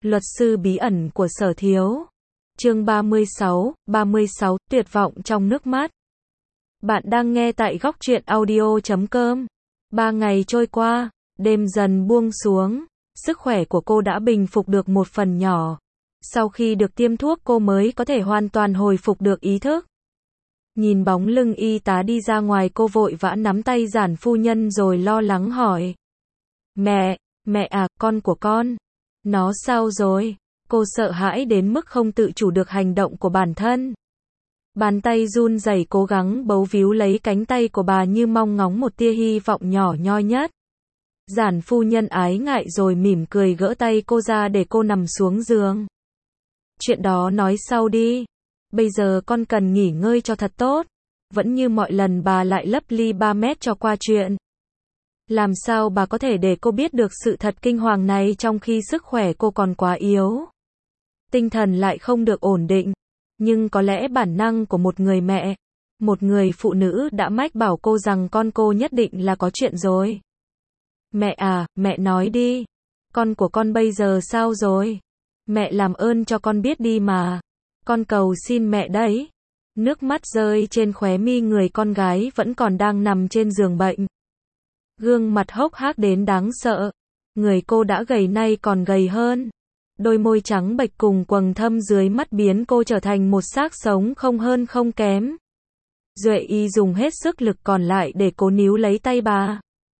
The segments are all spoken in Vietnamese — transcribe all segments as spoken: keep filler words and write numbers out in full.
Luật sư bí ẩn của Sở Thiếu. Chương ba mươi sáu, ba mươi sáu, tuyệt vọng trong nước mắt. Bạn đang nghe tại góc truyện audio chấm com. Ba ngày trôi qua, đêm dần buông xuống, sức khỏe của cô đã bình phục được một phần nhỏ. Sau khi được tiêm thuốc cô mới có thể hoàn toàn hồi phục được ý thức. Nhìn bóng lưng y tá đi ra ngoài cô vội vã nắm tay Giản phu nhân rồi lo lắng hỏi. Mẹ, mẹ à, con của con. Nó sao rồi? Cô sợ hãi đến mức không tự chủ được hành động của bản thân. Bàn tay run rẩy cố gắng bấu víu lấy cánh tay của bà như mong ngóng một tia hy vọng nhỏ nhoi nhất. Giản phu nhân ái ngại rồi mỉm cười gỡ tay cô ra để cô nằm xuống giường. Chuyện đó nói sau đi. Bây giờ con cần nghỉ ngơi cho thật tốt. Vẫn như mọi lần bà lại lấp ly ba mét cho qua chuyện. Làm sao bà có thể để cô biết được sự thật kinh hoàng này trong khi sức khỏe cô còn quá yếu. Tinh thần lại không được ổn định. Nhưng có lẽ bản năng của một người mẹ, một người phụ nữ đã mách bảo cô rằng con cô nhất định là có chuyện rồi. Mẹ à, mẹ nói đi. Con của con bây giờ sao rồi? Mẹ làm ơn cho con biết đi mà. Con cầu xin mẹ đấy. Nước mắt rơi trên khóe mi người con gái vẫn còn đang nằm trên giường bệnh. Gương mặt hốc hác đến đáng sợ. Người cô đã gầy nay còn gầy hơn. Đôi môi trắng bệch cùng quầng thâm dưới mắt biến cô trở thành một xác sống không hơn không kém. Duệ Y dùng hết sức lực còn lại để cố níu lấy tay bà.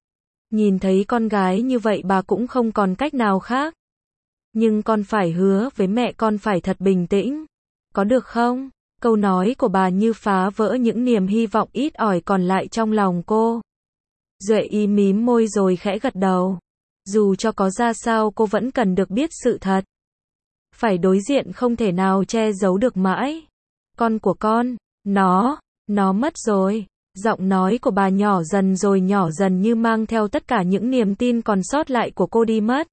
Nhìn thấy con gái như vậy bà cũng không còn cách nào khác. Nhưng con phải hứa với mẹ con phải thật bình tĩnh. Có được không? Câu nói của bà như phá vỡ những niềm hy vọng ít ỏi còn lại trong lòng cô. Duệ Y mím môi rồi khẽ gật đầu. Dù cho có ra sao cô vẫn cần được biết sự thật. Phải đối diện không thể nào che giấu được mãi. Con của con, nó, nó mất rồi. Giọng nói của bà nhỏ dần rồi nhỏ dần như mang theo tất cả những niềm tin còn sót lại của cô đi mất.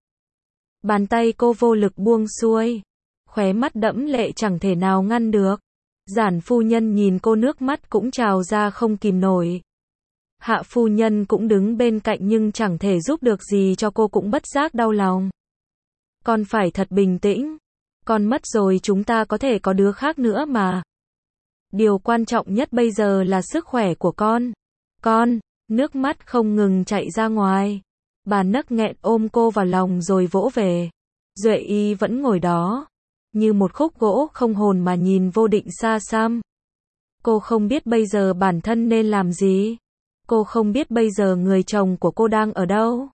Bàn tay cô vô lực buông xuôi. Khóe mắt đẫm lệ chẳng thể nào ngăn được. Giản phu nhân nhìn cô nước mắt cũng trào ra không kìm nổi. Hạ phu nhân cũng đứng bên cạnh nhưng chẳng thể giúp được gì cho cô cũng bất giác đau lòng. Con phải thật bình tĩnh. Con mất rồi chúng ta có thể có đứa khác nữa mà. Điều quan trọng nhất bây giờ là sức khỏe của con. Con, nước mắt không ngừng chạy ra ngoài. Bà nấc nghẹn ôm cô vào lòng rồi vỗ về. Duệ Y vẫn ngồi đó. Như một khúc gỗ không hồn mà nhìn vô định xa xăm. Cô không biết bây giờ bản thân nên làm gì. Cô không biết bây giờ người chồng của cô đang ở đâu.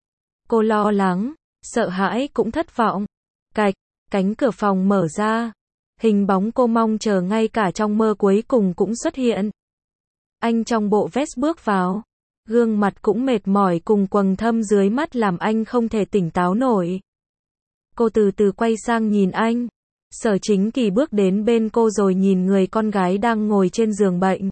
Cô lo lắng, sợ hãi cũng thất vọng. Cạch, cánh cửa phòng mở ra. Hình bóng cô mong chờ ngay cả trong mơ cuối cùng cũng xuất hiện. Anh trong bộ vest bước vào. Gương mặt cũng mệt mỏi cùng quầng thâm dưới mắt làm anh không thể tỉnh táo nổi. Cô từ từ quay sang nhìn anh. Sở Chính Kỳ bước đến bên cô rồi nhìn người con gái đang ngồi trên giường bệnh.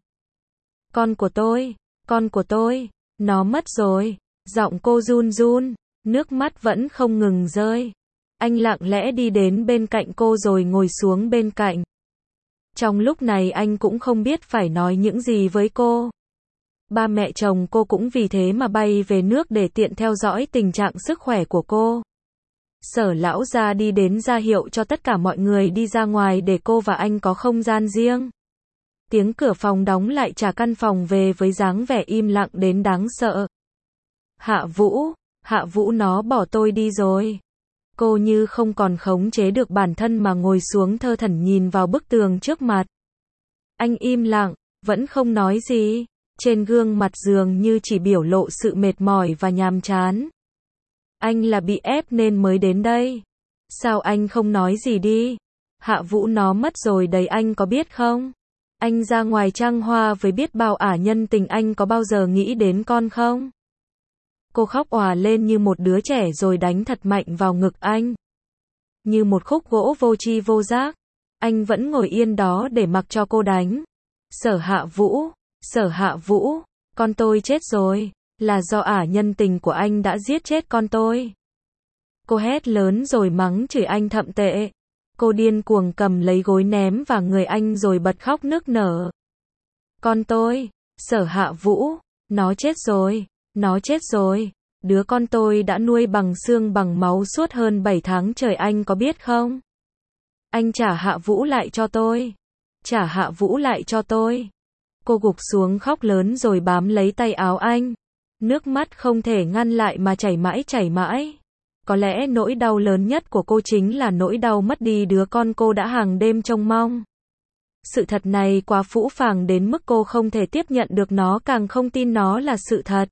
Con của tôi, con của tôi, nó mất rồi. Giọng cô run run, nước mắt vẫn không ngừng rơi. Anh lặng lẽ đi đến bên cạnh cô rồi ngồi xuống bên cạnh. Trong lúc này anh cũng không biết phải nói những gì với cô. Ba mẹ chồng cô cũng vì thế mà bay về nước để tiện theo dõi tình trạng sức khỏe của cô. Sở lão gia đi đến ra hiệu cho tất cả mọi người đi ra ngoài để cô và anh có không gian riêng. Tiếng cửa phòng đóng lại trả căn phòng về với dáng vẻ im lặng đến đáng sợ. Hạ Vũ, Hạ Vũ nó bỏ tôi đi rồi. Cô như không còn khống chế được bản thân mà ngồi xuống thơ thẩn nhìn vào bức tường trước mặt. Anh im lặng, vẫn không nói gì. Trên gương mặt dường như chỉ biểu lộ sự mệt mỏi và nhàm chán. Anh là bị ép nên mới đến đây. Sao anh không nói gì đi? Hạ Vũ nó mất rồi đấy anh có biết không? Anh ra ngoài trăng hoa với biết bao ả nhân tình anh có bao giờ nghĩ đến con không? Cô khóc òa lên như một đứa trẻ rồi đánh thật mạnh vào ngực anh. Như một khúc gỗ vô tri vô giác. Anh vẫn ngồi yên đó để mặc cho cô đánh. Sở Hạ Vũ, Sở Hạ Vũ, con tôi chết rồi. Là do ả nhân tình của anh đã giết chết con tôi. Cô hét lớn rồi mắng chửi anh thậm tệ. Cô điên cuồng cầm lấy gối ném vào người anh rồi bật khóc nức nở. Con tôi, Sở Hạ Vũ, nó chết rồi, nó chết rồi. Đứa con tôi đã nuôi bằng xương bằng máu suốt hơn bảy tháng trời, anh có biết không? Anh trả Hạ Vũ lại cho tôi. Trả Hạ Vũ lại cho tôi. Cô gục xuống khóc lớn rồi bám lấy tay áo anh. Nước mắt không thể ngăn lại mà chảy mãi chảy mãi. Có lẽ nỗi đau lớn nhất của cô chính là nỗi đau mất đi đứa con cô đã hàng đêm trông mong. Sự thật này quá phũ phàng đến mức cô không thể tiếp nhận được nó, càng không tin nó là sự thật.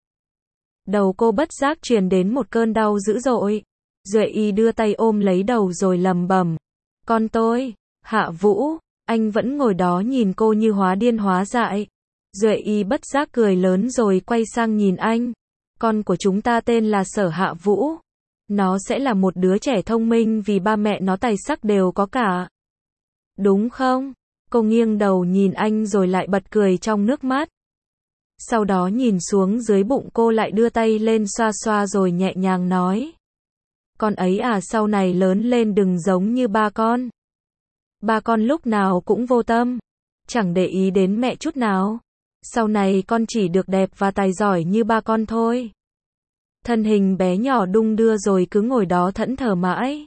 Đầu cô bất giác truyền đến một cơn đau dữ dội. Duệ Y đưa tay ôm lấy đầu rồi lầm bầm. Con tôi, Hạ Vũ, anh vẫn ngồi đó nhìn cô như hóa điên hóa dại. Duệ Y bất giác cười lớn rồi quay sang nhìn anh. Con của chúng ta tên là Sở Hạ Vũ. Nó sẽ là một đứa trẻ thông minh vì ba mẹ nó tài sắc đều có cả. Đúng không? Cô nghiêng đầu nhìn anh rồi lại bật cười trong nước mắt. Sau đó nhìn xuống dưới bụng cô, lại đưa tay lên xoa xoa rồi nhẹ nhàng nói. Con ấy à, sau này lớn lên đừng giống như ba con. Ba con lúc nào cũng vô tâm, chẳng để ý đến mẹ chút nào. Sau này con chỉ được đẹp và tài giỏi như ba con thôi. Thân hình bé nhỏ đung đưa rồi cứ ngồi đó thẫn thờ mãi.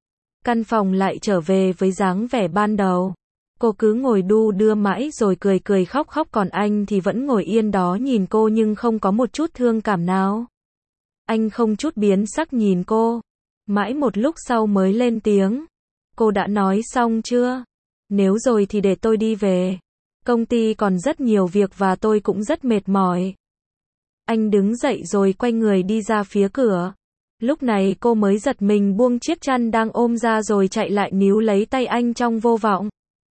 Căn phòng lại trở về với dáng vẻ ban đầu. Cô cứ ngồi đu đưa mãi rồi cười cười khóc khóc, còn anh thì vẫn ngồi yên đó nhìn cô nhưng không có một chút thương cảm nào. Anh không chút biến sắc nhìn cô. Mãi một lúc sau mới lên tiếng. Cô đã nói xong chưa? Nếu rồi thì để tôi đi về. Công ty còn rất nhiều việc và tôi cũng rất mệt mỏi. Anh đứng dậy rồi quay người đi ra phía cửa. Lúc này cô mới giật mình buông chiếc chăn đang ôm ra rồi chạy lại níu lấy tay anh trong vô vọng.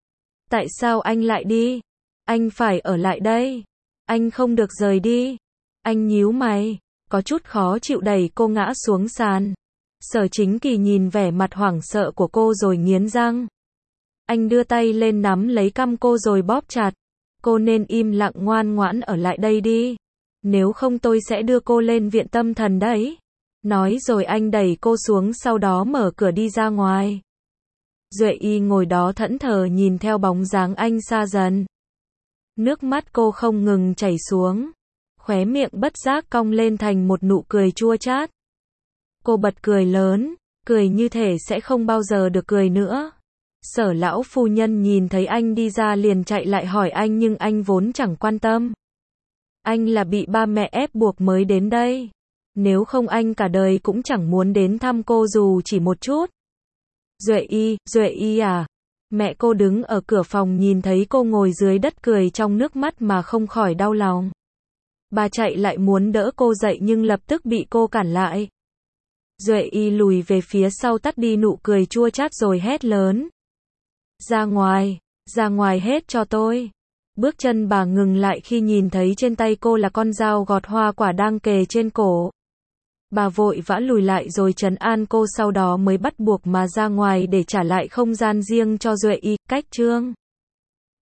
Tại sao anh lại đi? Anh phải ở lại đây. Anh không được rời đi. Anh nhíu mày, có chút khó chịu đẩy cô ngã xuống sàn. Sở Chính Kỳ nhìn vẻ mặt hoảng sợ của cô rồi nghiến răng. Anh đưa tay lên nắm lấy cằm cô rồi bóp chặt. Cô nên im lặng ngoan ngoãn ở lại đây đi. Nếu không tôi sẽ đưa cô lên viện tâm thần đấy. Nói rồi anh đẩy cô xuống, sau đó mở cửa đi ra ngoài. Duệ Y ngồi đó thẫn thờ nhìn theo bóng dáng anh xa dần. Nước mắt cô không ngừng chảy xuống. Khóe miệng bất giác cong lên thành một nụ cười chua chát. Cô bật cười lớn, cười như thể sẽ không bao giờ được cười nữa. Sở lão phu nhân nhìn thấy anh đi ra liền chạy lại hỏi anh, nhưng anh vốn chẳng quan tâm. Anh là bị ba mẹ ép buộc mới đến đây. Nếu không anh cả đời cũng chẳng muốn đến thăm cô dù chỉ một chút. Duệ Y, Duệ Y à? Mẹ cô đứng ở cửa phòng nhìn thấy cô ngồi dưới đất cười trong nước mắt mà không khỏi đau lòng. Bà chạy lại muốn đỡ cô dậy nhưng lập tức bị cô cản lại. Duệ Y lùi về phía sau tắt đi nụ cười chua chát rồi hét lớn. Ra ngoài, ra ngoài hết cho tôi. Bước chân bà ngừng lại khi nhìn thấy trên tay cô là con dao gọt hoa quả đang kề trên cổ. Bà vội vã lùi lại rồi trấn an cô, sau đó mới bắt buộc mà ra ngoài để trả lại không gian riêng cho Duệ Y. Cách chương